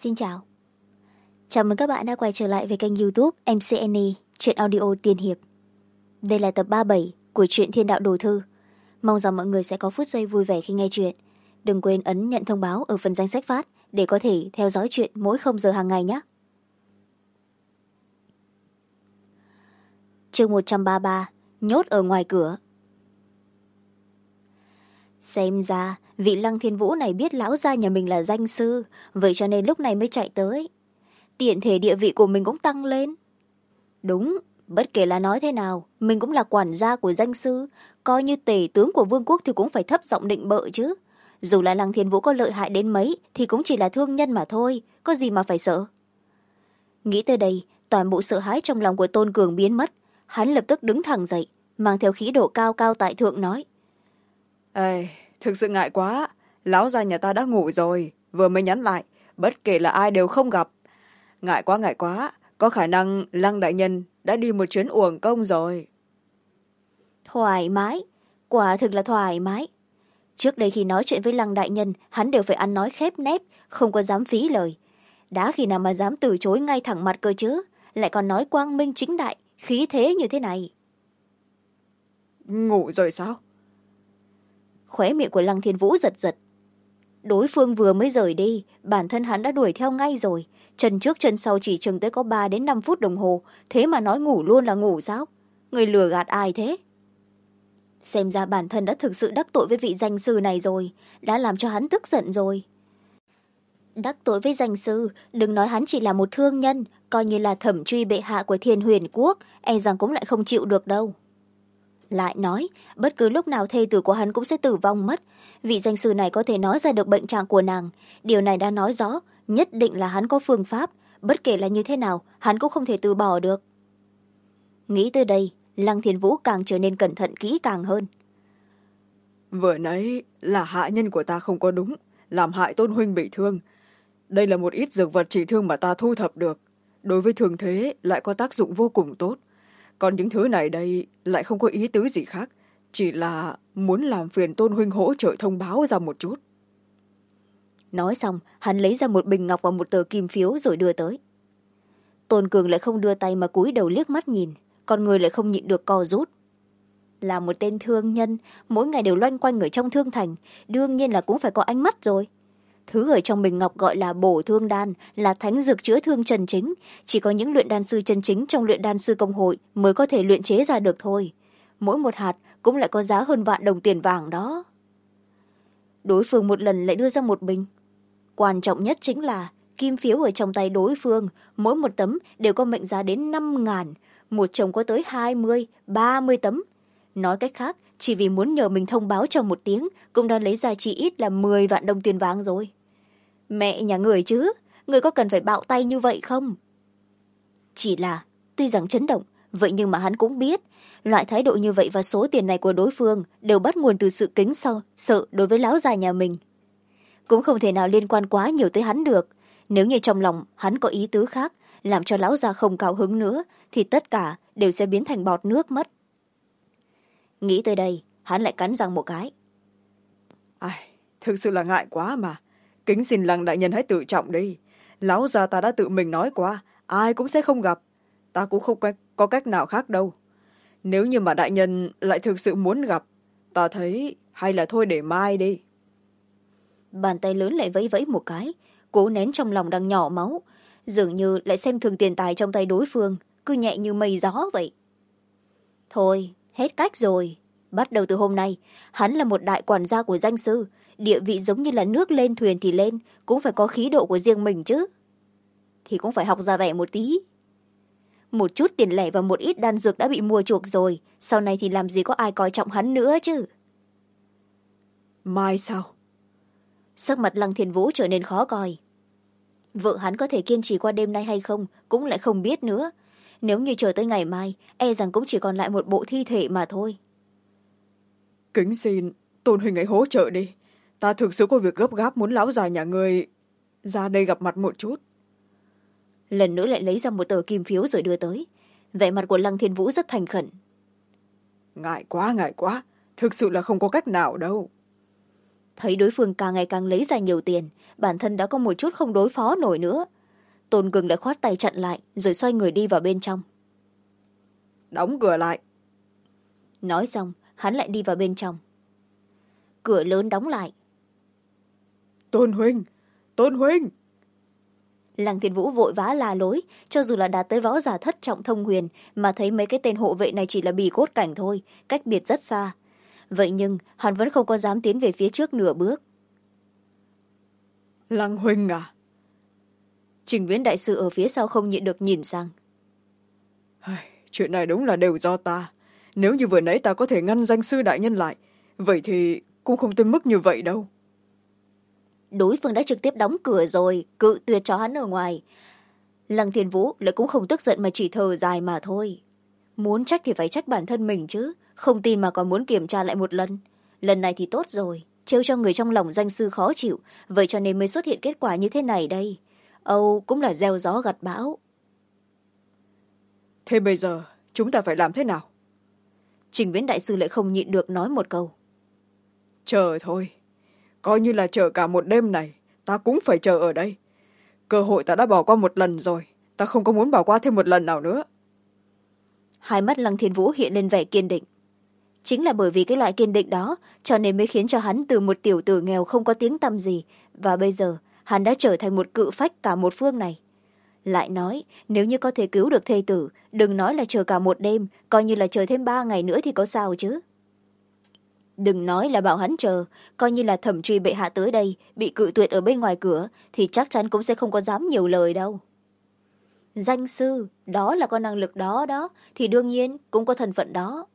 Xin chào. Chào mừng các bạn đã quay trở lại với kênh YouTube MC Annie, truyện audio tiên hiệp. Đây là tập 37 của truyện Thiên Đạo Đồ Thư. Mong rằng mọi người sẽ có phút giây vui vẻ khi nghe chuyện. Đừng quên ấn nhận thông báo ở phần danh sách phát để có thể theo dõi chuyện mỗi 0 giờ hàng ngày nhé. Chương 133, nhốt ở ngoài cửa. Xem ra vị Lăng Thiên Vũ này biết lão gia nhà mình là danh sư, vậy cho nên lúc này mới chạy tới. Tiện thể địa vị của mình cũng tăng lên. Đúng, bất kể là nói thế nào, mình cũng là quản gia của danh sư, coi như tể tướng của vương quốc thì cũng phải thấp giọng định bợ chứ. Dù là Lăng Thiên Vũ có lợi hại đến mấy thì cũng chỉ là thương nhân mà thôi, có gì mà phải sợ. Nghĩ tới đây, toàn bộ sợ hãi trong lòng của Tôn Cường biến mất. Hắn lập tức đứng thẳng dậy, mang theo khí độ cao cao tại thượng nói: Ê, thực sự ngại quá, lão gia nhà ta đã ngủ rồi, vừa mới nhắn lại, bất kể là ai đều không gặp. Ngại quá, có khả năng Lăng đại nhân đã đi một chuyến uổng công rồi. Thoải mái, quả thực là thoải mái. Trước đây khi nói chuyện với Lăng đại nhân, hắn đều phải ăn nói khép nép, không có dám phí lời. Đã khi nào mà dám từ chối ngay thẳng mặt cơ chứ, lại còn nói quang minh chính đại, khí thế như thế này. Ngủ rồi sao? Khóe miệng của Lăng Thiên Vũ giật giật. Đối phương vừa mới rời đi, bản thân hắn đã đuổi theo ngay rồi. Chân trước chân sau chỉ chừng tới có 3 đến 5 phút đồng hồ, thế mà nói ngủ luôn là ngủ sao? Người lừa gạt ai thế? Xem ra bản thân đã thực sự đắc tội với vị danh sư này rồi, đã làm cho hắn tức giận rồi. Đắc tội với danh sư, đừng nói hắn chỉ là một thương nhân, coi như là thẩm truy bệ hạ của Thiên Huyền Quốc, e rằng cũng lại không chịu được đâu. Lại nói, bất cứ lúc nào thê tử của hắn cũng sẽ tử vong mất. Vị danh sư này có thể nói ra được bệnh trạng của nàng. Điều này đã nói rõ, nhất định là hắn có phương pháp. Bất kể là như thế nào, hắn cũng không thể từ bỏ được. Nghĩ tới đây, Lăng Thiên Vũ càng trở nên cẩn thận kỹ càng hơn. Vừa nãy là hạ nhân của ta không có đúng, làm hại Tôn huynh bị thương. Đây là một ít dược vật trị thương mà ta thu thập được. Đối với thương thế lại có tác dụng vô cùng tốt. Còn những thứ này đây lại không có ý tứ gì khác, chỉ là muốn làm phiền Tôn huynh hỗ trợ thông báo ra một chút. Nói xong, hắn lấy ra một bình ngọc và một tờ kim phiếu rồi đưa tới. Tôn Cường lại không đưa tay mà cúi đầu liếc mắt nhìn, con người lại không nhịn được co rút. Là một tên thương nhân, mỗi ngày đều loanh quanh ở trong thương thành, đương nhiên là cũng phải có ánh mắt rồi. Thứ ở trong bình ngọc gọi là bổ thương đan, là thánh dược chữa thương chân chính, chỉ có những luyện đan sư chân chính trong luyện đan sư công hội mới có thể luyện chế ra được thôi. Mỗi một hạt cũng lại có giá hơn vạn đồng tiền vàng đó. Đối phương một lần lại đưa ra một bình. Quan trọng nhất chính là kim phiếu ở trong tay đối phương, mỗi một tấm đều có mệnh giá đến 5.000, một chồng có tới 20, 30 tấm. Nói cách khác, chỉ vì muốn nhờ mình thông báo cho một tiếng, cũng đã lấy ra chỉ ít là 10 vạn đồng tiền vàng rồi. Mẹ nhà người chứ, người có cần phải bạo tay như vậy không? Chỉ là, tuy rằng chấn động, vậy nhưng mà hắn cũng biết, loại thái độ như vậy và số tiền này của đối phương đều bắt nguồn từ sự kính sợ đối với lão già nhà mình. Cũng không thể nào liên quan quá nhiều tới hắn được. Nếu như trong lòng hắn có ý tứ khác, làm cho lão già không cao hứng nữa, thì tất cả đều sẽ biến thành bọt nước mất. Nghĩ tới đây, hắn lại cắn răng một cái. Thực sự là ngại quá mà. Kính xin Lăng đại nhân hãy tự trọng đi. Lão già ta đã tự mình nói qua, ai cũng sẽ không gặp. Ta cũng không có cách nào khác đâu. Nếu như mà đại nhân lại thực sự muốn gặp, ta thấy hay là thôi để mai đi. Bàn tay lớn lại vẫy vẫy một cái, cố nén trong lòng đang nhỏ máu, dường như lại xem thường tiền tài trong tay đối phương, cứ nhẹ như mây gió vậy. Thôi, hết cách rồi. Bắt đầu từ hôm nay, hắn là một đại quản gia của danh sư, địa vị giống như là nước lên thuyền thì lên, cũng phải có khí độ của riêng mình chứ. Thì cũng phải học ra vẻ một tí. Một chút tiền lẻ và một ít đan dược đã bị mua chuộc rồi, sau này thì làm gì có ai coi trọng hắn nữa chứ. Mai sao? Sắc mặt Lăng Thiên Vũ trở nên khó coi. Vợ hắn có thể kiên trì qua đêm nay hay không cũng lại không biết nữa. Nếu như chờ tới ngày mai, e rằng cũng chỉ còn lại một bộ thi thể mà thôi. Kính xin Tôn huynh ấy hỗ trợ đi. Ta thực sự có việc gấp gáp muốn lão già nhà người ra đây gặp mặt một chút. Lần nữa lại lấy ra một tờ kim phiếu rồi đưa tới. Vẻ mặt của Lăng Thiên Vũ rất thành khẩn. Ngại quá, thực sự là không có cách nào đâu. thấy đối phương càng ngày càng lấy ra nhiều tiền, bản thân đã có một chút không đối phó nổi nữa. Tôn Cường đã khoát tay chặn lại rồi xoay người đi vào bên trong. Đóng cửa lại. Nói xong hắn lại đi vào bên trong. Cửa lớn đóng lại. Tôn huynh, Tôn huynh. Lăng Thiên Vũ vội vã la lối, cho dù là đạt tới võ giả thất trọng thông huyền mà thấy mấy cái tên hộ vệ này chỉ là bì cốt cảnh thôi, cách biệt rất xa. Vậy nhưng hắn vẫn không có dám tiến về phía trước nửa bước. Lăng huynh à? Trình Viễn đại sư ở phía sau không nhịn được nhìn sang. Chuyện này đúng là đều do ta. Nếu như vừa nãy ta có thể ngăn danh sư đại nhân lại, vậy thì cũng không tới mức như vậy đâu. Đối phương đã trực tiếp đóng cửa rồi, cự tuyệt cho hắn ở ngoài. Lăng Thiên Vũ lại cũng không tức giận mà chỉ thở dài mà thôi. Muốn trách thì phải trách bản thân mình chứ, không tin mà còn muốn kiểm tra lại một lần. Lần này thì tốt rồi, trêu cho người trong lòng danh sư khó chịu, vậy cho nên mới xuất hiện kết quả như thế này đây. Âu cũng là gieo gió gặt bão. Thế bây giờ chúng ta phải làm thế nào? Trình Viễn đại sư lại không nhịn được nói một câu. Chờ thôi, coi như là chờ cả một đêm này, ta cũng phải chờ ở đây. Cơ hội ta đã bỏ qua một lần rồi, ta không có muốn bỏ qua thêm một lần nào nữa. Hai mắt Lăng Thiên Vũ hiện lên vẻ kiên định. Chính là bởi vì cái loại kiên định đó cho nên mới khiến cho hắn từ một tiểu tử nghèo không có tiếng tăm gì, và bây giờ hắn đã trở thành một cự phách cả một phương này. Lại nói, nếu như có thể cứu được thê tử, đừng nói là chờ cả một đêm, coi như là chờ thêm 3 ngày nữa thì có sao chứ. Đừng nói là bảo hắn chờ, coi như là thẩm truy bệ hạ tới đây, bị cự tuyệt ở bên ngoài cửa, thì chắc chắn cũng sẽ không có dám nhiều lời đâu. Danh sư, đó là có năng lực đó đó, thì đương nhiên cũng có thân phận đó.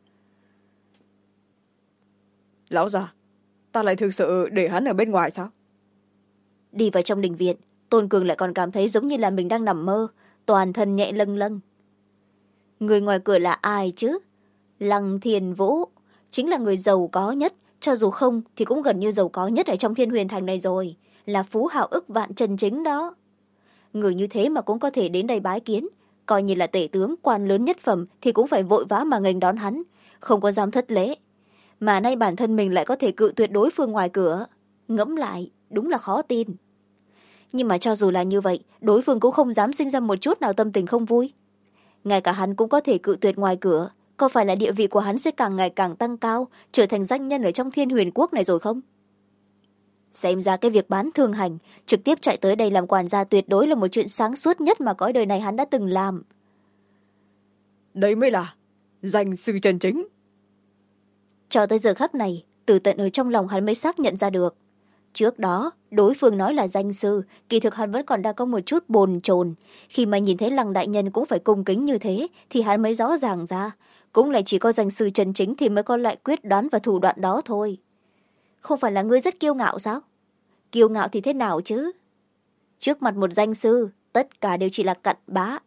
Lão già, ta lại thực sự để hắn ở bên ngoài sao? Đi vào trong đình viện, Tôn Cường lại còn cảm thấy giống như là mình đang nằm mơ, toàn thân nhẹ lâng lâng. Người ngoài cửa là ai chứ? Lăng Thiên Vũ, chính là người giàu có nhất, cho dù không thì cũng gần như giàu có nhất ở trong Thiên Huyền Thành này rồi, là phú hào ức vạn chân chính đó. Người như thế mà cũng có thể đến đây bái kiến, coi như là tể tướng quan lớn nhất phẩm thì cũng phải vội vã mà nghênh đón hắn, không có dám thất lễ. Mà nay bản thân mình lại có thể cự tuyệt đối phương ngoài cửa, ngẫm lại đúng là khó tin. Nhưng mà cho dù là như vậy, đối phương cũng không dám sinh ra một chút nào tâm tình không vui. Ngay cả hắn cũng có thể cự tuyệt ngoài cửa, có phải là địa vị của hắn sẽ càng ngày càng tăng cao, trở thành danh nhân ở trong Thiên Huyền Quốc này rồi không? Xem ra cái việc bán thương hành, trực tiếp chạy tới đây làm quản gia tuyệt đối là một chuyện sáng suốt nhất mà cõi đời này hắn đã từng làm. Đấy mới là danh sư chân chính. Cho tới giờ khắc này, từ tận ở trong lòng hắn mới xác nhận ra được. Trước đó, đối phương nói là danh sư, kỳ thực hắn vẫn còn đang có một chút bồn chồn. Khi mà nhìn thấy Lăng đại nhân cũng phải cung kính như thế, thì hắn mới rõ ràng ra. Cũng lại chỉ có danh sư chân chính thì mới có loại quyết đoán và thủ đoạn đó thôi. Không phải là ngươi rất kiêu ngạo sao? Kiêu ngạo thì thế nào chứ? Trước mặt một danh sư, tất cả đều chỉ là cặn bã.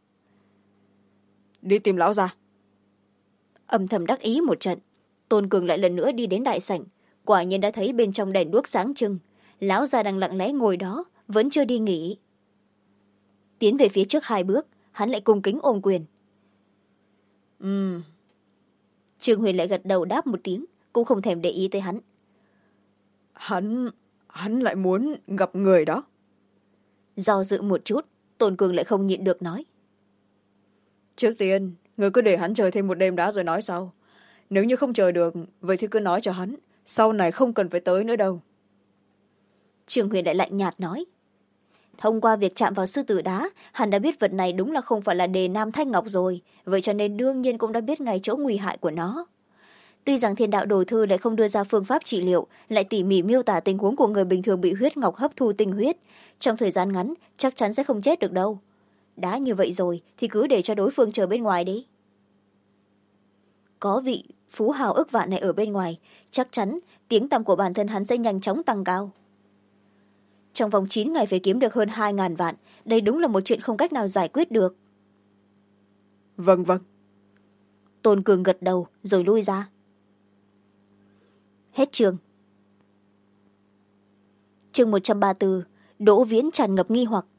Đi tìm lão già. Âm thầm đắc ý một trận, Tôn Cường lại lần nữa đi đến đại sảnh. Quả nhiên đã thấy bên trong đèn đuốc sáng trưng, lão già đang lặng lẽ ngồi đó, vẫn chưa đi nghỉ. Tiến về phía trước 2 bước, hắn lại cung kính ôm quyền. Trương Huyền lại gật đầu đáp một tiếng, cũng không thèm để ý tới hắn. Hắn lại muốn gặp người đó. Do dự một chút, Tôn Cường lại không nhịn được nói. Trước tiên, người cứ để hắn chờ thêm một đêm đã rồi nói sau. Nếu như không chờ được, vậy thì cứ nói cho hắn, sau này không cần phải tới nữa đâu. Trương Huyền lại lạnh nhạt nói. Thông qua việc chạm vào sư tử đá, hắn đã biết vật này đúng là không phải là đề nam thanh ngọc rồi, vậy cho nên đương nhiên cũng đã biết ngay chỗ nguy hại của nó. Tuy rằng Thiên Đạo Đồ Thư lại không đưa ra phương pháp trị liệu, lại tỉ mỉ miêu tả tình huống của người bình thường bị huyết ngọc hấp thu tinh huyết, trong thời gian ngắn chắc chắn sẽ không chết được đâu. Đã như vậy rồi thì cứ để cho đối phương chờ bên ngoài đi. Có vị phú hào ức vạn này ở bên ngoài, chắc chắn tiếng tăm của bản thân hắn sẽ nhanh chóng tăng cao. Trong vòng 9 ngày phải kiếm được hơn 2.000 vạn, đây đúng là một chuyện không cách nào giải quyết được. Vâng. Tôn Cường gật đầu rồi lui ra. Hết chương. Chương 134, Đỗ Viễn tràn ngập nghi hoặc.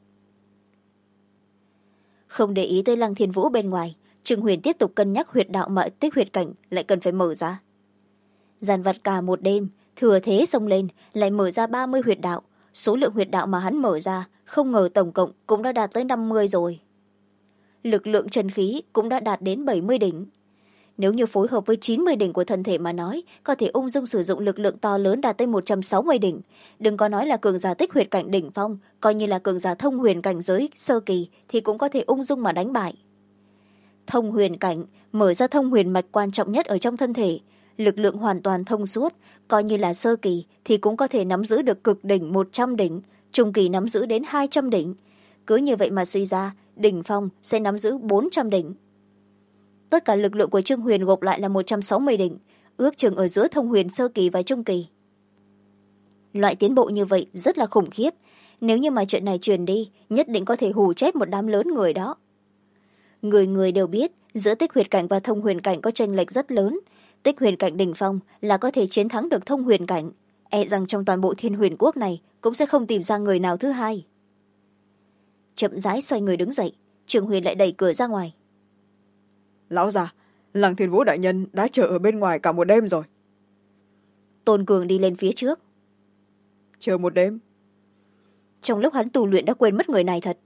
Không để ý tới Lăng Thiên Vũ bên ngoài, Trương Huyền tiếp tục cân nhắc huyệt đạo mà tích huyệt cảnh lại cần phải mở ra. Dàn vặt cả một đêm, thừa thế xông lên lại mở ra 30 huyệt đạo. Số lượng huyệt đạo mà hắn mở ra không ngờ tổng cộng cũng đã đạt tới 50 rồi. Lực lượng chân khí cũng đã đạt đến 70 đỉnh. Nếu như phối hợp với 90 đỉnh của thân thể mà nói, có thể ung dung sử dụng lực lượng to lớn đạt tới 160 đỉnh. Đừng có nói là cường giả tích huyệt cảnh đỉnh phong, coi như là cường giả thông huyền cảnh giới sơ kỳ thì cũng có thể ung dung mà đánh bại. Thông huyền cảnh mở ra thông huyền mạch quan trọng nhất ở trong thân thể, lực lượng hoàn toàn thông suốt, coi như là sơ kỳ thì cũng có thể nắm giữ được cực đỉnh 100 đỉnh, trung kỳ nắm giữ đến 200 đỉnh. Cứ như vậy mà suy ra, đỉnh phong sẽ nắm giữ 400 đỉnh. Tất cả lực lượng của Trương Huyền gộp lại là 160 đỉnh, ước chừng ở giữa thông huyền sơ kỳ và trung kỳ. Loại tiến bộ như vậy rất là khủng khiếp, nếu như mà chuyện này truyền đi, nhất định có thể hù chết một đám lớn người đó. Người người đều biết, giữa tích huyệt cảnh và thông huyền cảnh có chênh lệch rất lớn. Tích huyền cảnh đỉnh phong là có thể chiến thắng được thông huyền cảnh. E rằng trong toàn bộ Thiên Huyền Quốc này cũng sẽ không tìm ra người nào thứ hai. Chậm rãi xoay người đứng dậy, Trương Huyền lại đẩy cửa ra ngoài. Lão già, Lăng Thiên Vũ đại nhân đã chờ ở bên ngoài cả một đêm rồi. Tôn Cường đi lên phía trước. Chờ một đêm? Trong lúc hắn tu luyện đã quên mất người này thật.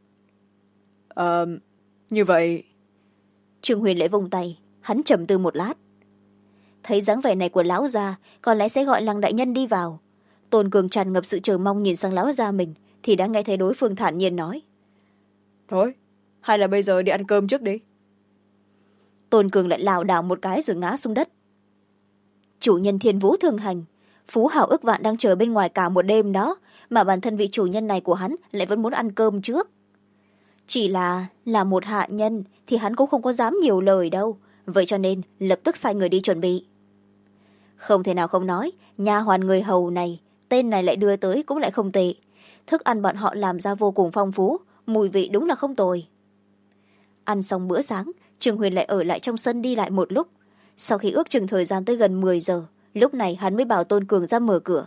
Như vậy... Trương Huyền lại vung tay, hắn trầm tư một lát. Thấy dáng vẻ này của lão già, có lẽ sẽ gọi Lăng đại nhân đi vào. Tôn Cường tràn ngập sự chờ mong nhìn sang lão già mình, thì đã nghe thấy đối phương thản nhiên nói. Thôi, hay là bây giờ đi ăn cơm trước đi. Tôn Cường lại lảo đảo một cái rồi ngã xuống đất. Chủ nhân Thiên Vũ thường hành, phú hào ức vạn đang chờ bên ngoài cả một đêm đó, mà bản thân vị chủ nhân này của hắn lại vẫn muốn ăn cơm trước. Chỉ là một hạ nhân thì hắn cũng không có dám nhiều lời đâu, vậy cho nên lập tức sai người đi chuẩn bị. Không thể nào không nói, nha hoàn người hầu này, tên này lại đưa tới cũng lại không tệ. Thức ăn bọn họ làm ra vô cùng phong phú, mùi vị đúng là không tồi. Ăn xong bữa sáng, Trương Huyền lại ở lại trong sân đi lại một lúc. Sau khi ước chừng thời gian tới gần 10 giờ, lúc này hắn mới bảo Tôn Cường ra mở cửa.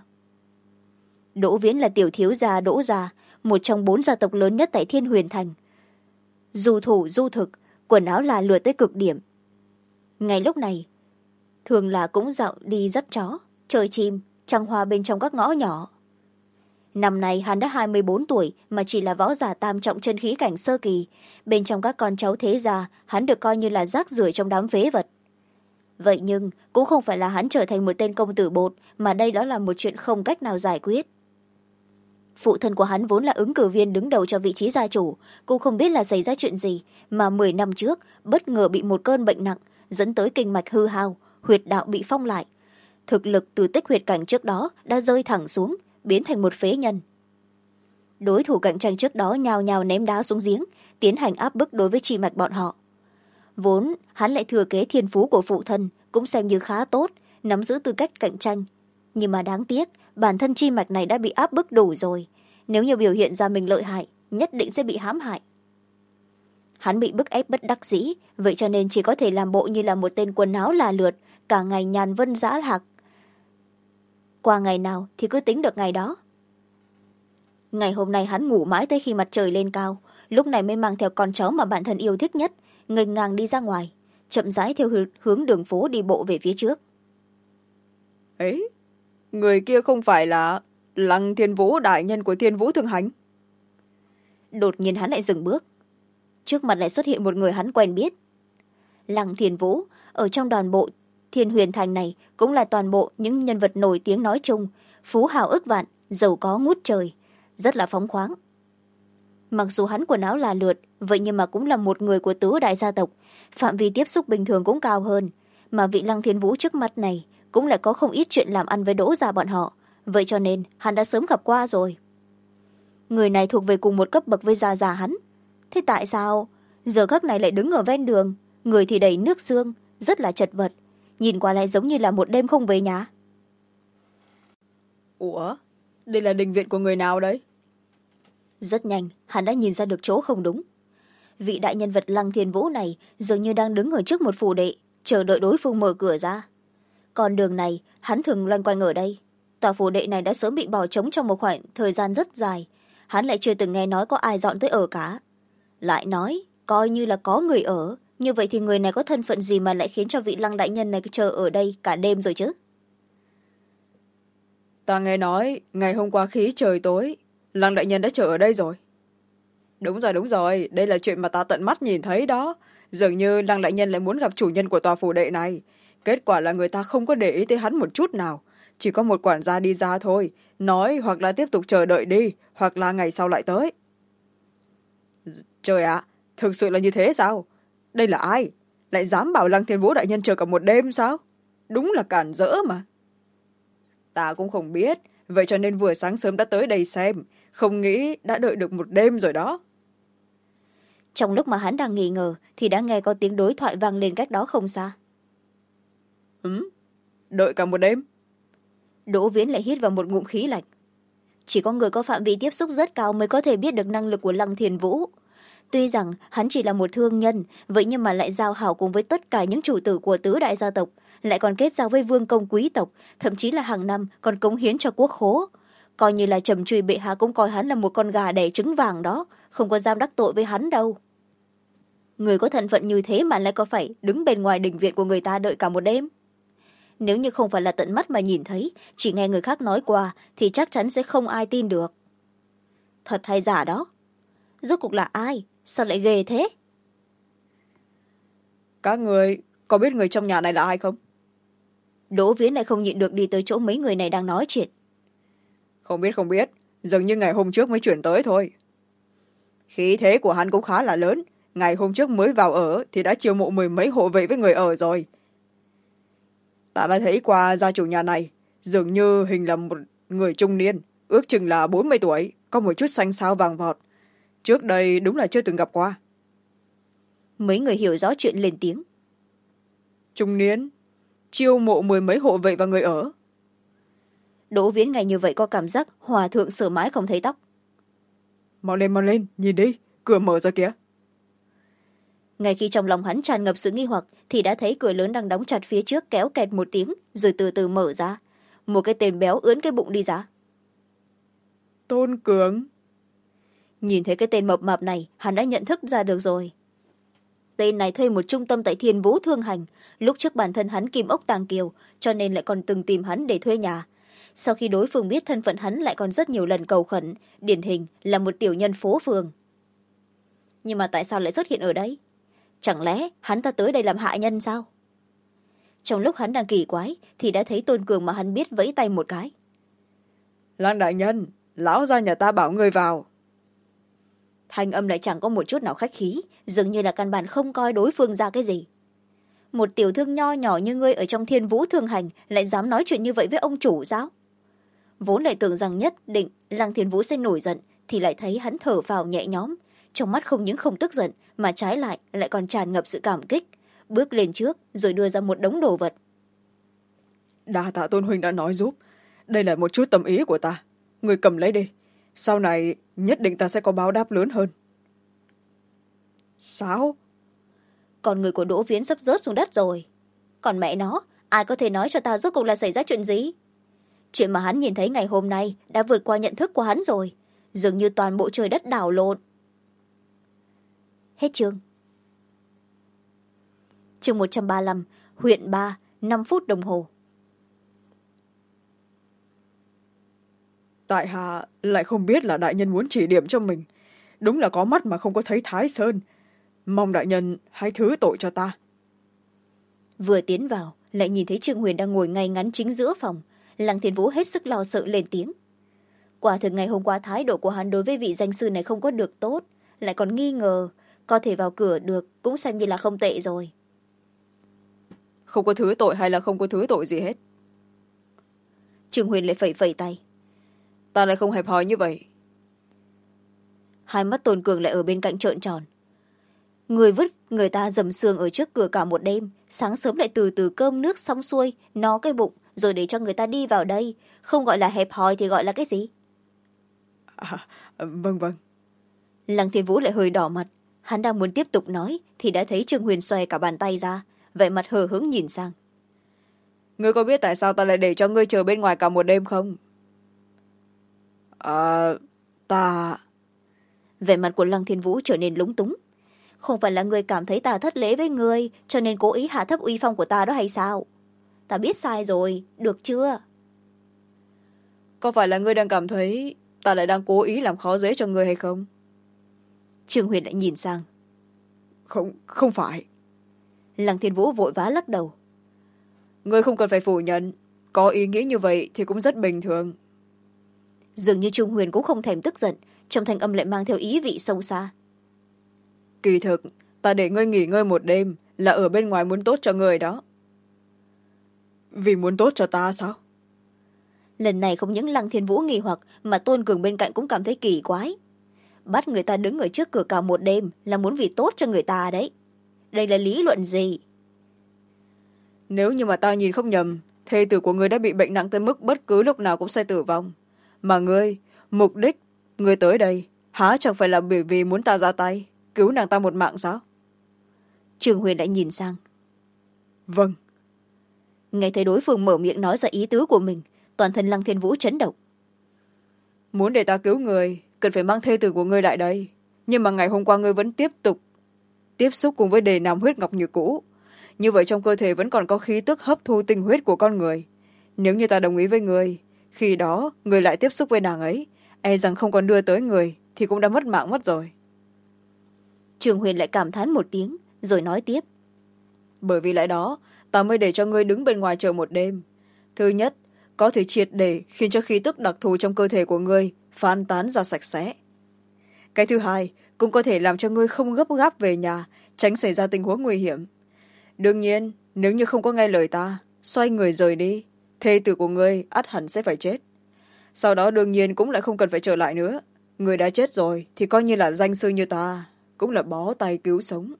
Đỗ Viễn là tiểu thiếu gia Đỗ gia, một trong 4 gia tộc lớn nhất tại Thiên Huyền Thành. Du thủ du thực, quần áo là lượt tới cực điểm. Ngay lúc này, thường là cũng dạo đi dắt chó, chơi chim, trăng hoa bên trong các ngõ nhỏ. Năm nay hắn đã 24 tuổi mà chỉ là võ giả tam trọng chân khí cảnh sơ kỳ. Bên trong các con cháu thế gia, hắn được coi như là rác rưởi trong đám phế vật. Vậy nhưng cũng không phải là hắn trở thành một tên công tử bột, mà đây đó là một chuyện không cách nào giải quyết. Phụ thân của hắn vốn là ứng cử viên đứng đầu cho vị trí gia chủ, cũng không biết là xảy ra chuyện gì, mà 10 năm trước bất ngờ bị một cơn bệnh nặng, dẫn tới kinh mạch hư hao, huyệt đạo bị phong lại. Thực lực từ tích huyệt cảnh trước đó đã rơi thẳng xuống, biến thành một phế nhân. Đối thủ cạnh tranh trước đó nhào nhào ném đá xuống giếng, tiến hành áp bức đối với chi mạch bọn họ. Vốn hắn lại thừa kế thiên phú của phụ thân, cũng xem như khá tốt, nắm giữ tư cách cạnh tranh. Nhưng mà đáng tiếc, bản thân chi mạch này đã bị áp bức đủ rồi. Nếu như biểu hiện ra mình lợi hại, nhất định sẽ bị hãm hại. Hắn bị bức ép bất đắc dĩ, vậy cho nên chỉ có thể làm bộ như là một tên quần áo là lượt, cả ngày nhàn vân dã hạc. Qua ngày nào thì cứ tính được ngày đó. Ngày hôm nay hắn ngủ mãi tới khi mặt trời lên cao, lúc này mới mang theo con chó mà bản thân yêu thích nhất, nghênh ngang đi ra ngoài, chậm rãi theo hướng đường phố đi bộ về phía trước. Ấy, người kia không phải là Lăng Thiên Vũ đại nhân của Thiên Vũ thường hành? Đột nhiên hắn lại dừng bước. Trước mặt lại xuất hiện một người hắn quen biết. Lăng Thiên Vũ, ở trong toàn bộ Thiên Huyền Thành này cũng là toàn bộ những nhân vật nổi tiếng nói chung, phú hào ức vạn, giàu có ngút trời, rất là phóng khoáng. Mặc dù hắn quần áo là lượt, vậy nhưng mà cũng là một người của tứ đại gia tộc, phạm vi tiếp xúc bình thường cũng cao hơn, mà vị Lăng Thiên Vũ trước mắt này cũng lại có không ít chuyện làm ăn với Đỗ gia bọn họ, vậy cho nên hắn đã sớm gặp qua rồi. Người này thuộc về cùng một cấp bậc với gia hắn. Thế tại sao giờ khắc này lại đứng ở ven đường, người thì đầy nước xương, rất là chật vật, nhìn qua lại giống như là một đêm không về nhà? Ủa, đây là đình viện của người nào đấy? Rất nhanh hắn đã nhìn ra được chỗ không đúng. Vị đại nhân vật Lăng Thiên Vũ này dường như đang đứng ở trước một phủ đệ, chờ đợi đối phương mở cửa ra. Con đường này hắn thường loanh quanh ở đây. Tòa phủ đệ này đã sớm bị bỏ trống trong một khoảng thời gian rất dài, hắn lại chưa từng nghe nói có ai dọn tới ở cả. Lại nói coi như là có người ở, như vậy thì người này có thân phận gì mà lại khiến cho vị Lăng đại nhân này chờ ở đây cả đêm rồi chứ? Ta nghe nói ngày hôm qua khí trời tối, Lăng đại nhân đã chờ ở đây rồi. Đúng rồi, đây là chuyện mà ta tận mắt nhìn thấy đó. Dường như Lăng đại nhân lại muốn gặp chủ nhân của tòa phủ đệ này. Kết quả là người ta không có để ý tới hắn một chút nào. Chỉ có một quản gia đi ra thôi, nói hoặc là tiếp tục chờ đợi đi, hoặc là ngày sau lại tới. Trời ạ, thực sự là như thế sao? Đây là ai? Lại dám bảo Lăng Thiên Vũ đại nhân chờ cả một đêm sao? Đúng là cản rỡ mà. Ta cũng không biết, vậy cho nên vừa sáng sớm đã tới đây xem, không nghĩ đã đợi được một đêm rồi đó. Trong lúc mà hắn đang nghi ngờ thì đã nghe có tiếng đối thoại vang lên cách đó không xa. Đợi cả một đêm. Đỗ Viễn lại hít vào một ngụm khí lạnh. Chỉ có người có phạm vi tiếp xúc rất cao mới có thể biết được năng lực của Lăng Thiên Vũ. Tuy rằng hắn chỉ là một thương nhân, vậy nhưng mà lại giao hảo cùng với tất cả những chủ tử của tứ đại gia tộc, lại còn kết giao với vương công quý tộc, thậm chí là hàng năm còn cống hiến cho quốc khố. Coi như là Trầm Truy bệ hạ cũng coi hắn là một con gà đẻ trứng vàng đó, không có dám đắc tội với hắn đâu. Người có thân phận như thế mà lại có phải đứng bên ngoài đình viện của người ta đợi cả một đêm? Nếu như không phải là tận mắt mà nhìn thấy, chỉ nghe người khác nói qua thì chắc chắn sẽ không ai tin được. Thật hay giả đó? Rốt cuộc là ai? Sao lại ghê thế? Các người có biết người trong nhà này là ai không? Đỗ Viễn lại không nhịn được đi tới chỗ mấy người này đang nói chuyện. Không biết, dường như ngày hôm trước mới chuyển tới thôi. Khí thế của hắn cũng khá là lớn, ngày hôm trước mới vào ở thì đã chiêu mộ 10 mấy hộ vệ với người ở rồi. Ta đã thấy qua gia chủ nhà này, dường như hình là một người trung niên, ước chừng là 40 tuổi, có một chút xanh xao vàng vọt. Trước đây đúng là chưa từng gặp qua. Mấy người hiểu rõ chuyện lên tiếng. Trung niên, chiêu mộ 10 mấy hộ vệ và người ở. Đỗ Viễn ngày như vậy có cảm giác hòa thượng sờ mãi không thấy tóc. Mau lên, nhìn đi, cửa mở ra kìa. Ngay khi trong lòng hắn tràn ngập sự nghi hoặc thì đã thấy cửa lớn đang đóng chặt phía trước kéo kẹt một tiếng rồi từ từ mở ra. Một cái tên béo ướn cái bụng đi ra. Tôn Cường. Nhìn thấy cái tên mập mạp này hắn đã nhận thức ra được rồi. Tên này thuê một trung tâm tại Thiên Vũ Thương Hành. Lúc trước bản thân hắn kim ốc tàng kiều cho nên lại còn từng tìm hắn để thuê nhà. Sau khi đối phương biết thân phận hắn lại còn rất nhiều lần cầu khẩn, điển hình là một tiểu nhân phố phường. Nhưng mà tại sao lại xuất hiện ở đây? Chẳng lẽ hắn ta tới đây làm hạ nhân sao? Trong lúc hắn đang kỳ quái thì đã thấy Tôn Cường mà hắn biết vẫy tay một cái. Lăng đại nhân, lão gia nhà ta bảo người vào. Thanh âm lại chẳng có một chút nào khách khí, dường như là căn bản không coi đối phương ra cái gì. Một tiểu thương nho nhỏ như ngươi ở trong Thiên Vũ Thương Hành lại dám nói chuyện như vậy với ông chủ sao? Vốn lại tưởng rằng nhất định Lăng Thiên Vũ sẽ nổi giận thì lại thấy hắn thở phào nhẹ nhõm, trong mắt không những không tức giận mà trái lại lại còn tràn ngập sự cảm kích, bước lên trước rồi đưa ra một đống đồ vật. Đa tạ Tôn huynh đã nói giúp, đây là một chút tâm ý của ta, người cầm lấy đi, sau này nhất định ta sẽ có báo đáp lớn hơn. Sao? Còn người của Đỗ Viễn sắp rớt xuống đất rồi. Còn mẹ nó, ai có thể nói cho ta rốt cuộc là xảy ra chuyện gì? Chuyện mà hắn nhìn thấy ngày hôm nay đã vượt qua nhận thức của hắn rồi, dường như toàn bộ trời đất đảo lộn. Hết chương. Chương 135, huyện 3, 5 phút đồng hồ. Tại hạ lại không biết là đại nhân muốn chỉ điểm cho mình, đúng là có mắt mà không có thấy Thái Sơn, mong đại nhân hãy thứ tội cho ta. Vừa tiến vào lại nhìn thấy Trương Huyền đang ngồi ngay ngắn chính giữa phòng. Lăng Thiên Vũ hết sức lo sợ lên tiếng. Quả thực ngày hôm qua thái độ của hắn đối với vị danh sư này không có được tốt, lại còn nghi ngờ có thể vào cửa được cũng xem như là không tệ rồi. Không có thứ tội hay là không có thứ tội gì hết. Trương Huyền lại phẩy phẩy tay. Ta lại không hẹp hòi như vậy. Hai mắt Tôn Cường lại ở bên cạnh trợn tròn. Người vứt người ta dầm sườn ở trước cửa cả một đêm, sáng sớm lại từ từ cơm nước xong xuôi, no cái bụng rồi để cho người ta đi vào đây, không gọi là hẹp hòi thì gọi là cái gì? Vâng. Lăng Thiên Vũ lại hơi đỏ mặt, hắn đang muốn tiếp tục nói thì đã thấy Trương Huyền xòe cả bàn tay ra, vẻ mặt hờ hững nhìn sang. Ngươi có biết tại sao ta lại để cho ngươi chờ bên ngoài cả một đêm không? Ta... Vẻ mặt của Lăng Thiên Vũ trở nên lúng túng. Không phải là người cảm thấy ta thất lễ với người cho nên cố ý hạ thấp uy phong của ta đó hay sao? Ta biết sai rồi, được chưa? có phải là ngươi đang cảm thấy ta lại đang cố ý làm khó dễ cho ngươi hay không? Trương Huyền lại nhìn sang. Không phải. Lăng Thiên Vũ vội vã lắc đầu. Ngươi không cần phải phủ nhận, có ý nghĩ như vậy thì cũng rất bình thường. Dường như Trung Huyền cũng không thèm tức giận, trong thanh âm lại mang theo ý vị sâu xa. Kỳ thực ta để ngươi nghỉ ngơi một đêm là ở bên ngoài muốn tốt cho ngươi đó. Vì muốn tốt cho ta sao? Lần này không những Lăng Thiên Vũ nghi hoặc mà Tôn Cường bên cạnh cũng cảm thấy kỳ quái. Bắt người ta đứng ở trước cửa cả một đêm là muốn vì tốt cho người ta đấy. Đây là lý luận gì? Nếu như mà ta nhìn không nhầm, thê tử của ngươi đã bị bệnh nặng tới mức bất cứ lúc nào cũng sẽ tử vong. Mà ngươi, mục đích ngươi tới đây há chẳng phải là bởi vì muốn ta ra tay cứu nàng ta một mạng sao? Trường Huyền đã nhìn sang. Vâng. Nghe thấy đối phương mở miệng nói ra ý tứ của mình, toàn thân Lăng Thiên Vũ chấn động. Muốn để ta cứu người cần phải mang thê tử của ngươi lại đây, nhưng mà ngày hôm qua ngươi vẫn tiếp tục tiếp xúc cùng với đề nam huyết ngọc như cũ. Như vậy trong cơ thể vẫn còn có khí tức hấp thu tinh huyết của con người. Nếu như ta đồng ý với người, khi đó người lại tiếp xúc với nàng ấy, e rằng không còn đưa tới người thì cũng đã mất mạng mất rồi. Trường Huyền lại cảm thán một tiếng rồi nói tiếp. Bởi vì lẽ đó ta mới để cho ngươi đứng bên ngoài chờ một đêm. Thứ nhất, có thể triệt để khiến cho khí tức đặc thù trong cơ thể của ngươi phan tán ra sạch sẽ. Cái thứ hai, cũng có thể làm cho ngươi không gấp gáp về nhà, tránh xảy ra tình huống nguy hiểm. Đương nhiên, nếu như không có nghe lời ta, xoay người rời đi, thê tử của ngươi ắt hẳn sẽ phải chết. Sau đó đương nhiên cũng lại không cần phải trở lại nữa. Người đã chết rồi thì coi như là danh sư như ta, cũng là bó tay cứu sống.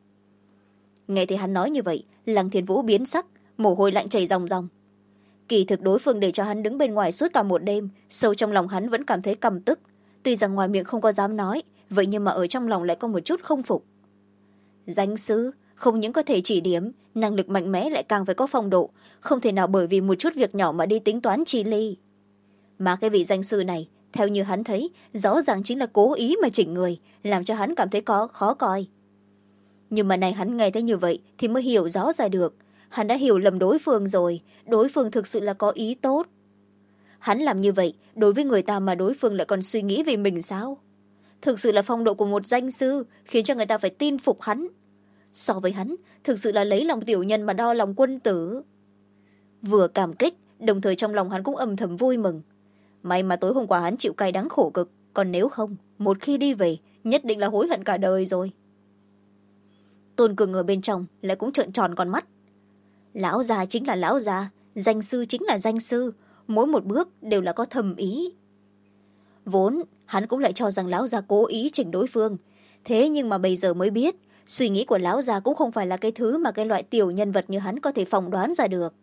Nghe thấy hắn nói như vậy, Lăng Thiên Vũ biến sắc, mồ hôi lạnh chảy ròng ròng. Kỳ thực đối phương để cho hắn đứng bên ngoài suốt cả một đêm, sâu trong lòng hắn vẫn cảm thấy căm tức. Tuy rằng ngoài miệng không có dám nói, vậy nhưng mà ở trong lòng lại có một chút không phục. Danh sư không những có thể chỉ điểm, năng lực mạnh mẽ lại càng phải có phong độ, không thể nào bởi vì một chút việc nhỏ mà đi tính toán chi ly. Mà cái vị danh sư này, theo như hắn thấy, rõ ràng chính là cố ý mà chỉnh người, làm cho hắn cảm thấy khó coi. Nhưng mà này hắn nghe thấy như vậy thì mới hiểu rõ ra được. Hắn đã hiểu lầm đối phương rồi, đối phương thực sự là có ý tốt. Hắn làm như vậy, đối với người ta mà đối phương lại còn suy nghĩ về mình sao? Thực sự là phong độ của một danh sư, khiến cho người ta phải tin phục hắn. So với hắn, thực sự là lấy lòng tiểu nhân mà đo lòng quân tử. Vừa cảm kích, đồng thời trong lòng hắn cũng âm thầm vui mừng. May mà tối hôm qua hắn chịu cay đắng khổ cực, còn nếu không, một khi đi về, nhất định là hối hận cả đời rồi. Tôn Cường ở bên trong lại cũng trợn tròn con mắt. Lão già chính là lão già, danh sư chính là danh sư, mỗi một bước đều là có thầm ý. Vốn hắn cũng lại cho rằng lão già cố ý chỉnh đối phương, thế nhưng mà bây giờ mới biết suy nghĩ của lão già cũng không phải là cái thứ mà cái loại tiểu nhân vật như hắn có thể phỏng đoán ra được.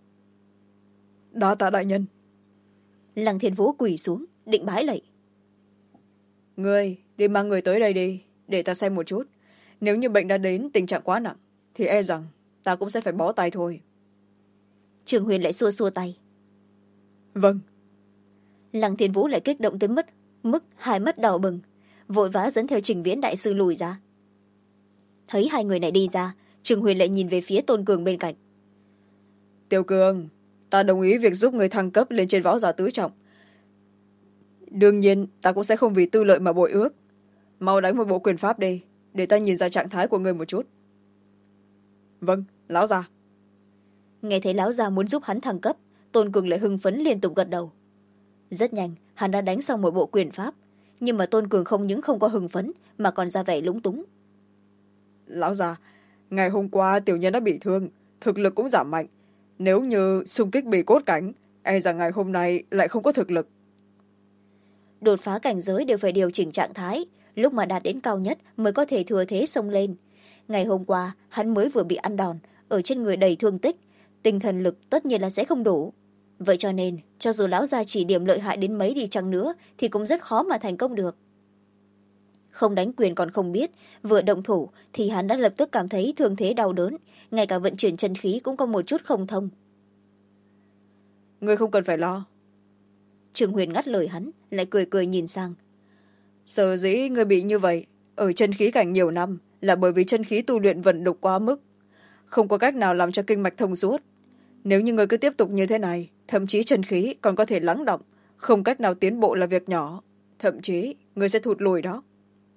Đa tạ đại nhân. Lăng Thiên Vũ quỳ xuống định bái lạy. Ngươi đi mang người tới đây đi, để ta xem một chút. Nếu như bệnh đã đến tình trạng quá nặng thì e rằng ta cũng sẽ phải bó tay thôi. Trường Huyền lại xua xua tay. Vâng. Lăng Thiên Vũ lại kích động tới mức hai mắt đỏ bừng, vội vã dẫn theo Trình Viễn đại sư lùi ra. Thấy hai người này đi ra, Trường Huyền lại nhìn về phía Tôn Cường bên cạnh. Tiểu Cường, ta đồng ý việc giúp người thăng cấp lên trên võ giả tứ trọng. Đương nhiên ta cũng sẽ không vì tư lợi mà bội ước. Mau đánh một bộ quyền pháp đi, để ta nhìn ra trạng thái của người một chút. Vâng, lão già. Nghe thấy lão già muốn giúp hắn thăng cấp, Tôn Cường lại hưng phấn liên tục gật đầu. Rất nhanh hắn đã đánh xong một bộ quyền pháp, nhưng mà Tôn Cường không những không có hưng phấn mà còn ra vẻ lúng túng. Lão già, ngày hôm qua tiểu nhân đã bị thương, thực lực cũng giảm mạnh. Nếu như xung kích bì cốt cảnh, e rằng ngày hôm nay lại không có thực lực. Đột phá cảnh giới đều phải điều chỉnh trạng thái, lúc mà đạt đến cao nhất mới có thể thừa thế xông lên. Ngày hôm qua hắn mới vừa bị ăn đòn, ở trên người đầy thương tích, tinh thần lực tất nhiên là sẽ không đủ. Vậy cho nên cho dù lão già chỉ điểm lợi hại đến mấy đi chăng nữa thì cũng rất khó mà thành công được. Không đánh quyền còn không biết, vừa động thủ thì hắn đã lập tức cảm thấy thương thế đau đớn, ngay cả vận chuyển chân khí cũng có một chút không thông. Ngươi không cần phải lo. Trường Huyền ngắt lời hắn, lại cười cười nhìn sang. Sở dĩ ngươi bị như vậy ở chân khí cảnh nhiều năm là bởi vì chân khí tu luyện vận đục quá mức, không có cách nào làm cho kinh mạch thông suốt. Nếu như ngươi cứ tiếp tục như thế này, thậm chí chân khí còn có thể lắng đọng, không cách nào tiến bộ là việc nhỏ, thậm chí người sẽ thụt lùi đó.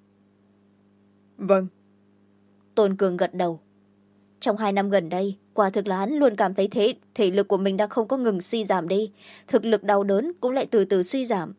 Vâng. Tôn Cường gật đầu. Trong 2 năm gần đây, quả thực là hắn luôn cảm thấy thể lực của mình đang không có ngừng suy giảm đi, thực lực đau đớn cũng lại từ từ suy giảm.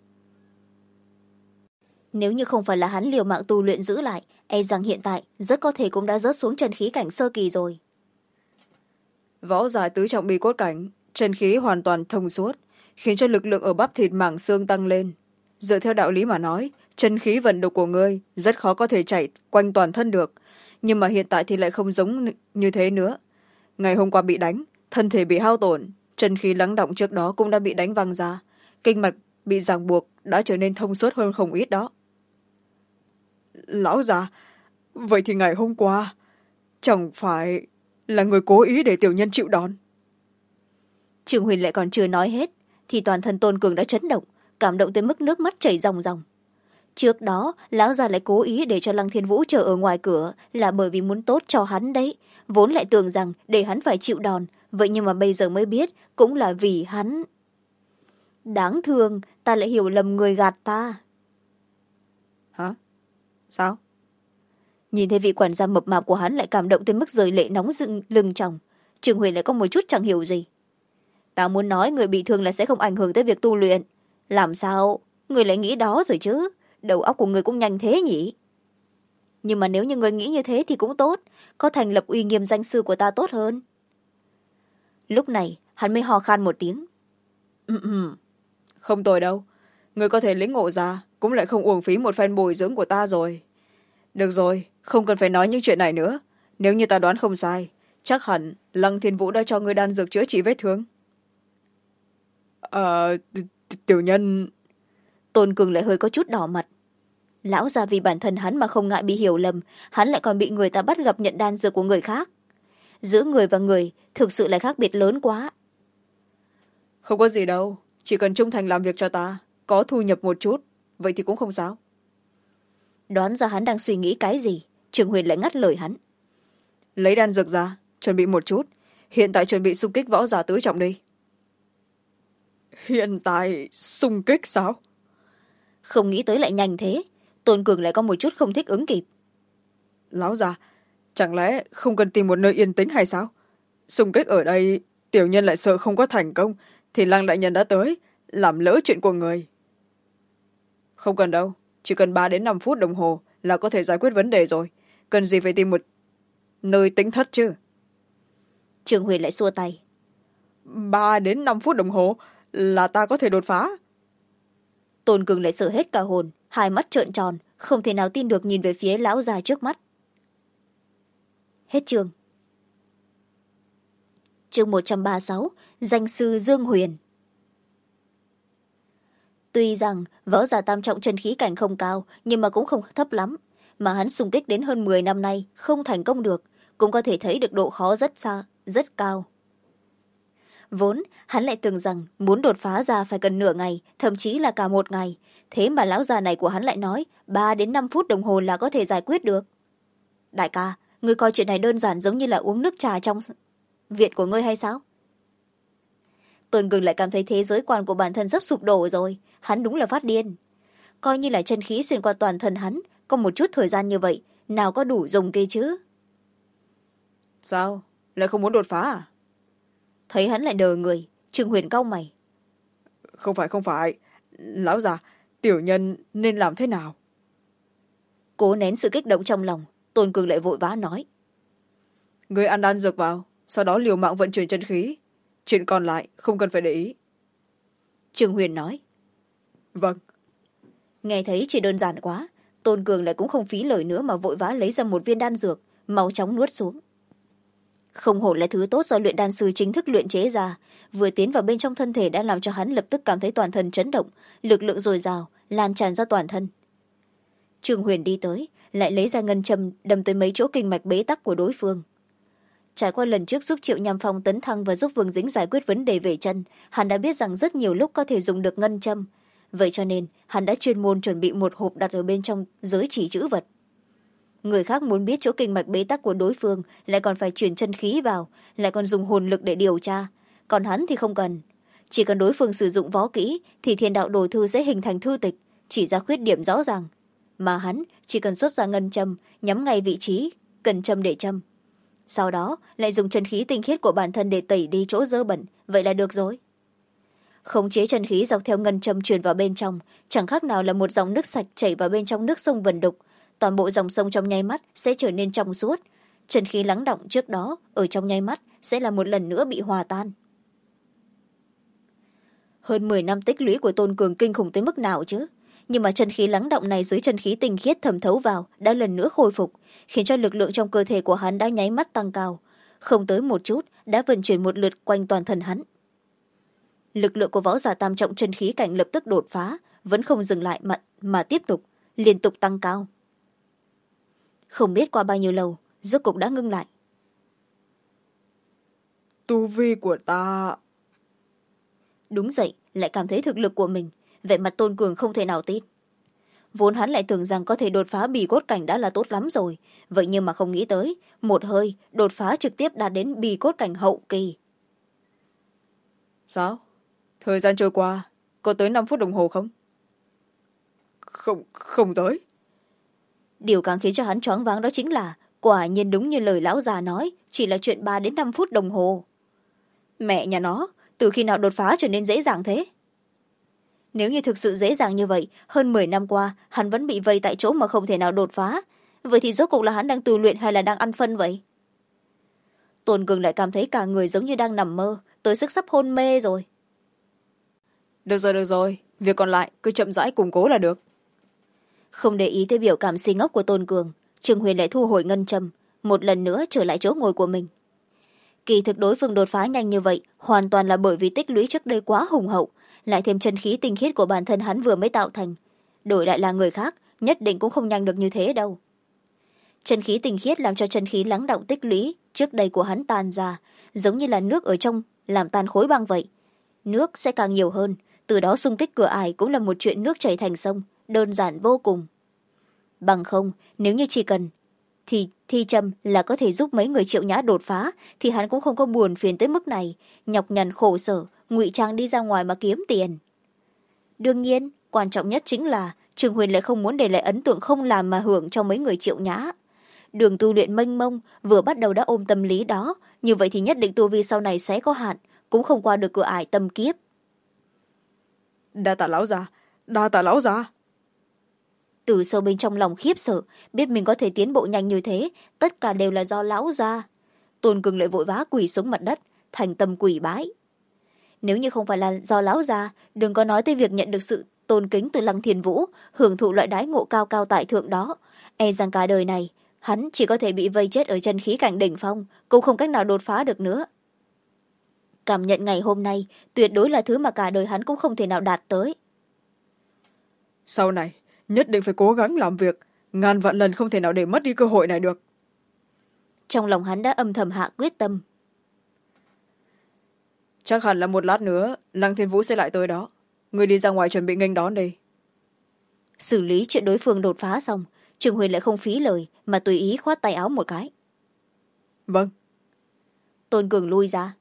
Nếu như không phải là hắn liều mạng tu luyện giữ lại, e rằng hiện tại rất có thể cũng đã rớt xuống chân khí cảnh sơ kỳ rồi. Võ giả tứ trọng bí cốt cảnh, chân khí hoàn toàn thông suốt, khiến cho lực lượng ở bắp thịt mảng xương tăng lên. Dựa theo đạo lý mà nói, chân khí vận đục của ngươi rất khó có thể chảy quanh toàn thân được, nhưng mà hiện tại thì lại không giống như thế nữa. Ngày hôm qua bị đánh, thân thể bị hao tổn, chân khí lắng đọng trước đó cũng đã bị đánh văng ra, kinh mạch bị ràng buộc đã trở nên thông suốt hơn không ít đó. Lão già, vậy thì ngày hôm qua chẳng phải là người cố ý để tiểu nhân chịu đòn? Trường Huyền lại còn chưa nói hết thì toàn thân Tôn Cường đã chấn động, cảm động tới mức nước mắt chảy ròng ròng. Trước đó lão già lại cố ý để cho Lăng Thiên Vũ chờ ở ngoài cửa là bởi vì muốn tốt cho hắn đấy, vốn lại tưởng rằng để hắn phải chịu đòn, vậy nhưng mà bây giờ mới biết cũng là vì hắn. Đáng thương, ta lại hiểu lầm người gạt ta. Hả? Sao? Nhìn thấy vị quản gia mập mạp của hắn lại cảm động tới mức rơi lệ nóng dựng lưng tròng, Trường Huyền lại có một chút chẳng hiểu gì. Ta muốn nói người bị thương là sẽ không ảnh hưởng tới việc tu luyện, làm sao người lại nghĩ đó rồi chứ, đầu óc của người cũng nhanh thế nhỉ. Nhưng mà nếu như người nghĩ như thế thì cũng tốt, có thành lập uy nghiêm danh sư của ta tốt hơn. Lúc này hắn mới ho khan một tiếng. Không tồi đâu, người có thể lĩnh ngộ ra cũng lại không uổng phí một phen bồi dưỡng của ta rồi. Được rồi, không cần phải nói những chuyện này nữa. Nếu như ta đoán không sai, chắc hẳn Lăng Thiên Vũ đã cho ngươi đan dược chữa trị vết thương. Tiểu nhân... Tôn Cường lại hơi có chút đỏ mặt. Lão già vì bản thân hắn mà không ngại bị hiểu lầm, hắn lại còn bị người ta bắt gặp nhận đan dược của người khác. Giữa người và người thực sự là khác biệt lớn quá. Không có gì đâu, chỉ cần trung thành làm việc cho ta, có thu nhập một chút, vậy thì cũng không sao. Đoán ra hắn đang suy nghĩ cái gì, Trường Huyền lại ngắt lời hắn. Lấy đan dược ra, chuẩn bị một chút, hiện tại chuẩn bị xung kích võ giả tứ trọng đi. Hiện tại xung kích sao? Không nghĩ tới lại nhanh thế, Tôn Cường lại có một chút không thích ứng kịp. Lão già, chẳng lẽ không cần tìm một nơi yên tĩnh hay sao? Xung kích ở đây, tiểu nhân lại sợ không có thành công, thì Lăng đại nhân đã tới, làm lỡ chuyện của người. Không cần đâu, chỉ cần 3 đến 5 phút đồng hồ là có thể giải quyết vấn đề rồi. Cần gì phải tìm một nơi tĩnh thất chứ? Trường Huyền lại xua tay. 3 đến 5 phút đồng hồ là ta có thể đột phá? Tôn Cường lại sợ hết cả hồn, hai mắt trợn tròn, không thể nào tin được nhìn về phía lão già trước mắt. Hết chương. Chương 136, danh sư Dương Huyền. Tuy rằng võ giả tam trọng chân khí cảnh không cao, nhưng mà cũng không thấp lắm, mà hắn xung kích đến hơn 10 năm nay không thành công được, cũng có thể thấy được độ khó rất xa, rất cao. Vốn hắn lại tưởng rằng muốn đột phá ra phải cần nửa ngày, thậm chí là cả một ngày, thế mà lão già này của hắn lại nói 3 đến 5 phút đồng hồ là có thể giải quyết được. Đại ca, ngươi coi chuyện này đơn giản giống như là uống nước trà trong viện của ngươi hay sao? Tôn Cường lại cảm thấy thế giới quan của bản thân sắp sụp đổ rồi, hắn đúng là phát điên. Coi như là chân khí xuyên qua toàn thân hắn, có một chút thời gian như vậy, nào có đủ dùng kia chứ? Sao? Lại không muốn đột phá à? Thấy hắn lại đờ người, Trương Huyền cau mày. Không phải. Lão già, tiểu nhân nên làm thế nào? Cố nén sự kích động trong lòng, Tôn Cường lại vội vã nói. Ngươi ăn đan dược vào, sau đó liều mạng vận chuyển chân khí. Chuyện còn lại không cần phải để ý. Trương Huyền nói. Vâng. Nghe thấy chỉ đơn giản quá, Tôn Cường lại cũng không phí lời nữa mà vội vã lấy ra một viên đan dược, mau chóng nuốt xuống. Không hổ là thứ tốt do luyện đan sư chính thức luyện chế ra, vừa tiến vào bên trong thân thể đã làm cho hắn lập tức cảm thấy toàn thân chấn động, lực lượng dồi dào lan tràn ra toàn thân. Trương Huyền đi tới, lại lấy ra ngân châm đâm tới mấy chỗ kinh mạch bế tắc của đối phương. Trải qua lần trước giúp Triệu Nham Phong tấn thăng và giúp Vương Dĩnh giải quyết vấn đề về chân, hắn đã biết rằng rất nhiều lúc có thể dùng được ngân châm, vậy cho nên hắn đã chuyên môn chuẩn bị một hộp đặt ở bên trong giới chỉ chữ vật. Người khác muốn biết chỗ kinh mạch bế tắc của đối phương lại còn phải chuyển chân khí vào, lại còn dùng hồn lực để điều tra, còn hắn thì không cần, chỉ cần đối phương sử dụng võ kỹ thì thiên đạo đồ thư sẽ hình thành thư tịch, chỉ ra khuyết điểm rõ ràng, mà hắn chỉ cần xuất ra ngân châm nhắm ngay vị trí cần châm để châm, sau đó lại dùng chân khí tinh khiết của bản thân để tẩy đi chỗ dơ bẩn, vậy là được rồi. Khống chế chân khí dọc theo ngân châm truyền vào bên trong, chẳng khác nào là một dòng nước sạch chảy vào bên trong nước sông Vân Đục, toàn bộ dòng sông trong nháy mắt sẽ trở nên trong suốt, chân khí lắng đọng trước đó ở trong nháy mắt sẽ là một lần nữa bị hòa tan. Hơn 10 năm tích lũy của Tôn Cường kinh khủng tới mức nào chứ, nhưng mà chân khí lắng đọng này dưới chân khí tinh khiết thẩm thấu vào đã lần nữa khôi phục, khiến cho lực lượng trong cơ thể của hắn đã nháy mắt tăng cao, không tới một chút đã vận chuyển một lượt quanh toàn thân hắn. Lực lượng của võ giả tam trọng chân khí cảnh lập tức đột phá, vẫn không dừng lại mà tiếp tục liên tục tăng cao. Không biết qua bao nhiêu lâu, rốt cục đã ngưng lại. Tu vi của ta... Đúng dậy, lại cảm thấy thực lực của mình, vẻ mặt Tôn Cường không thể nào tin. Vốn hắn lại tưởng rằng có thể đột phá bì cốt cảnh đã là tốt lắm rồi, vậy nhưng mà không nghĩ tới một hơi đột phá trực tiếp đạt đến bì cốt cảnh hậu kỳ. Sao? Thời gian trôi qua có tới 5 phút đồng hồ không? Không tới. Điều càng khiến cho hắn choáng váng đó chính là quả nhiên đúng như lời lão già nói, chỉ là chuyện 3 đến 5 phút đồng hồ. Mẹ nhà nó, từ khi nào đột phá trở nên dễ dàng thế? Nếu như thực sự dễ dàng như vậy, hơn 10 năm qua hắn vẫn bị vây tại chỗ mà không thể nào đột phá, vậy thì rốt cuộc là hắn đang tu luyện hay là đang ăn phân vậy? Tôn Cường lại cảm thấy cả người giống như đang nằm mơ, tới sức sắp hôn mê rồi. Được rồi, việc còn lại cứ chậm rãi củng cố là được. Không để ý tới biểu cảm si ngốc của Tôn Cường, Trương Huyền lại thu hồi ngân châm, một lần nữa trở lại chỗ ngồi của mình. Kỳ thực đối phương đột phá nhanh như vậy hoàn toàn là bởi vì tích lũy trước đây quá hùng hậu, lại thêm chân khí tinh khiết của bản thân hắn vừa mới tạo thành. Đổi lại là người khác nhất định cũng không nhanh được như thế đâu. Chân khí tinh khiết làm cho chân khí lắng đọng tích lũy trước đây của hắn tan ra, giống như là nước ở trong làm tan khối băng vậy. Nước sẽ càng nhiều hơn, từ đó xung kích cửa ải cũng là một chuyện nước chảy thành sông, đơn giản vô cùng. Bằng không, nếu như chỉ cần thì thi châm là có thể giúp mấy người Triệu Nhã đột phá, thì hắn cũng không có buồn phiền tới mức này, nhọc nhằn khổ sở ngụy trang đi ra ngoài mà kiếm tiền. Đương nhiên quan trọng nhất chính là Trường Huyền lại không muốn để lại ấn tượng không làm mà hưởng cho mấy người Triệu Nhã. Đường tu luyện mênh mông vừa bắt đầu đã ôm tâm lý đó, như vậy thì nhất định tu vi sau này sẽ có hạn, cũng không qua được cửa ải tâm kiếp. Đa tạ lão già. Từ sâu bên trong lòng khiếp sợ, biết mình có thể tiến bộ nhanh như thế, tất cả đều là do lão gia. Tôn Cường lại vội vã quỳ xuống mặt đất, thành tâm quỳ bái. Nếu như không phải là do lão gia, đừng có nói tới việc nhận được sự tôn kính từ Lăng Thiên Vũ, hưởng thụ loại đái ngộ cao cao tại thượng đó, e rằng cả đời này hắn chỉ có thể bị vây chết ở chân khí cảnh đỉnh phong, cũng không cách nào đột phá được nữa. Cảm nhận ngày hôm nay tuyệt đối là thứ mà cả đời hắn cũng không thể nào đạt tới. Sau này nhất định phải cố gắng làm việc, ngàn vạn lần không thể nào để mất đi cơ hội này được. Trong lòng hắn đã âm thầm hạ quyết tâm. Chắc hẳn là một lát nữa Lăng Thiên Vũ sẽ lại tới đó, người đi ra ngoài chuẩn bị nghênh đón đi. Xử lý chuyện đối phương đột phá xong, Trường Huyền lại không phí lời mà tùy ý khoát tay áo một cái. Vâng. Tôn Cường lui ra.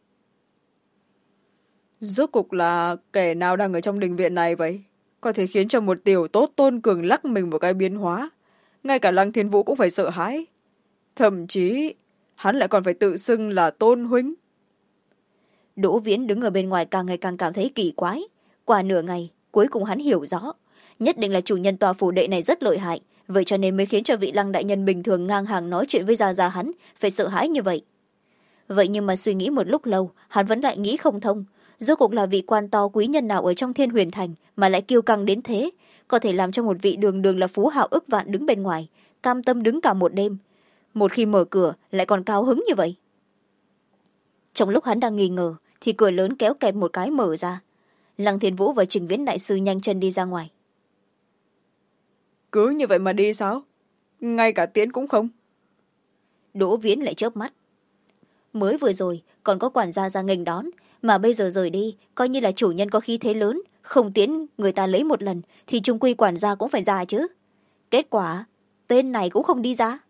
Rốt cục là kẻ nào đang ở trong đình viện này vậy, có thể khiến cho một tiểu tốt Tôn Cường lắc mình một cái biến hóa, ngay cả Lăng Thiên Vũ cũng phải sợ hãi, thậm chí hắn lại còn phải tự xưng là Tôn huynh. Đỗ Viễn đứng ở bên ngoài càng ngày càng cảm thấy kỳ quái. Qua nửa ngày cuối cùng hắn hiểu rõ, nhất định là chủ nhân tòa phủ đệ này rất lợi hại, vậy cho nên mới khiến cho vị Lăng đại nhân bình thường ngang hàng nói chuyện với gia gia hắn phải sợ hãi như vậy. Vậy nhưng mà suy nghĩ một lúc lâu hắn vẫn lại nghĩ không thông, rốt cuộc là vị quan to quý nhân nào ở trong Thiên Huyền Thành mà lại kiêu căng đến thế, có thể làm cho một vị đường đường là phú hào ức vạn đứng bên ngoài cam tâm đứng cả một đêm, một khi mở cửa lại còn cao hứng như vậy. Trong lúc hắn đang nghi ngờ thì cửa lớn kéo kẹt một cái mở ra. Lăng Thiên Vũ và Trình Viễn đại sư nhanh chân đi ra ngoài. Cứ như vậy mà đi sao? Ngay cả tiễn cũng không? Đỗ Viễn lại chớp mắt. Mới vừa rồi còn có quản gia ra nghênh đón, mà bây giờ rời đi coi như là chủ nhân có khí thế lớn, không tiễn người ta lấy một lần thì chung quy quản gia cũng phải ra chứ. Kết quả tên này cũng không đi ra.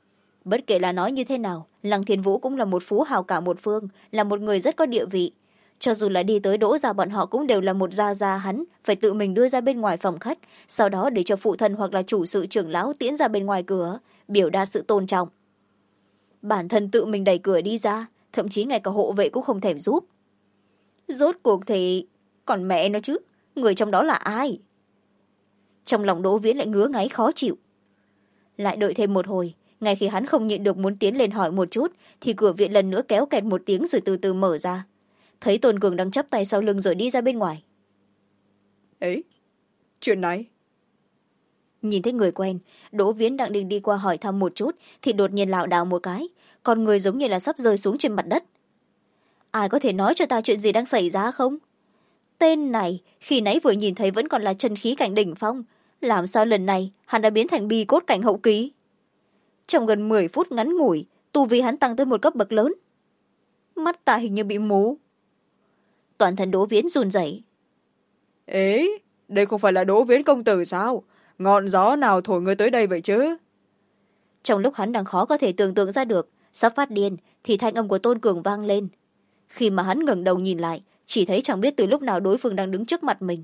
Bất kể là nói như thế nào, Lăng Thiên Vũ cũng là một phú hào cả một phương, là một người rất có địa vị. cho dù là đi tới Đỗ gia bọn họ cũng đều là một gia hắn phải tự mình đưa ra bên ngoài phòng khách, sau đó để cho phụ thân hoặc là chủ sự trưởng lão tiễn ra bên ngoài cửa, biểu đạt sự tôn trọng. Bản thân tự mình đẩy cửa đi ra, thậm chí ngay cả hộ vệ cũng không thèm giúp. Rốt cuộc thì còn mẹ nó chứ, người trong đó là ai? Trong lòng Đỗ Viễn lại ngứa ngáy khó chịu. Lại đợi thêm một hồi, ngay khi hắn không nhịn được muốn tiến lên hỏi một chút thì cửa viện lần nữa kéo kẹt một tiếng rồi từ từ mở ra. Thấy Tôn Cường đang chắp tay sau lưng rồi đi ra bên ngoài. Ấy, chuyện này. Nhìn thấy người quen, Đỗ Viễn đang định đi qua hỏi thăm một chút thì đột nhiên lảo đảo một cái, còn người giống như là sắp rơi xuống trên mặt đất. Ai có thể nói cho ta chuyện gì đang xảy ra không? Tên này khi nãy vừa nhìn thấy vẫn còn là chân khí cảnh đỉnh phong, làm sao lần này hắn đã biến thành bi cốt cảnh hậu kỳ? Trong gần 10 phút ngắn ngủi, tu vi hắn tăng tới một cấp bậc lớn. Mắt ta hình như bị mù. Toàn thân Đỗ Viễn run rẩy. Ế, đây không phải là Đỗ Viễn công tử sao? Ngọn gió nào thổi người tới đây vậy chứ? Trong lúc hắn đang khó có thể tưởng tượng ra được, sắp phát điên, thì thanh âm của Tôn Cường vang lên. Khi mà hắn ngẩng đầu nhìn lại, chỉ thấy chẳng biết từ lúc nào đối phương đang đứng trước mặt mình.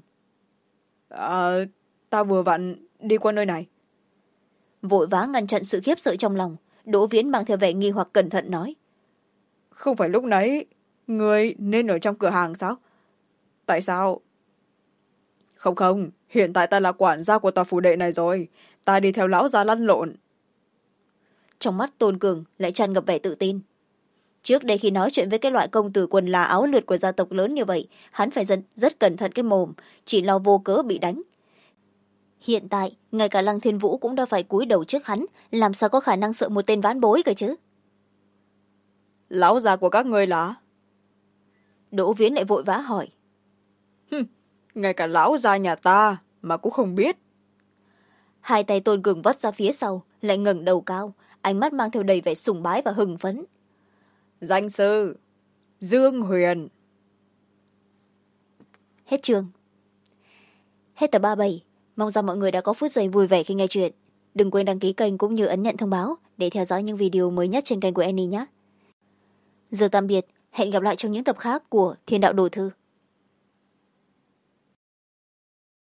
Ta vừa vặn đi qua nơi này. Vội vã ngăn chặn sự khiếp sợ trong lòng, Đỗ Viễn mang theo vẻ nghi hoặc cẩn thận nói. Không phải lúc nãy người nên ở trong cửa hàng sao? Tại sao? Không, hiện tại ta là quản gia của tòa phủ đệ này rồi. Ta đi theo lão gia lăn lộn. Trong mắt Tôn Cường lại tràn ngập vẻ tự tin. Trước đây khi nói chuyện với cái loại công tử quần là áo lượt của gia tộc lớn như vậy, hắn phải rất cẩn thận cái mồm, chỉ lo vô cớ bị đánh. Hiện tại, ngay cả Lăng Thiên Vũ cũng đã phải cúi đầu trước hắn, làm sao có khả năng sợ một tên vãn bối cơ chứ? Lão già của các ngươi là? Đỗ Viễn lại vội vã hỏi. Ngay cả lão già nhà ta mà cũng không biết. Hai tay Tôn Cường vắt ra phía sau, lại ngẩng đầu cao, ánh mắt mang theo đầy vẻ sùng bái và hưng phấn. Danh sư Dương Huyền. Hết chương. Hết tập 37. Mong rằng mọi người đã có phút giây vui vẻ khi nghe chuyện. Đừng quên đăng ký kênh cũng như ấn nhận thông báo để theo dõi những video mới nhất trên kênh của Annie nhé. Giờ tạm biệt, hẹn gặp lại trong những tập khác của Thiên Đạo Đồ Thư.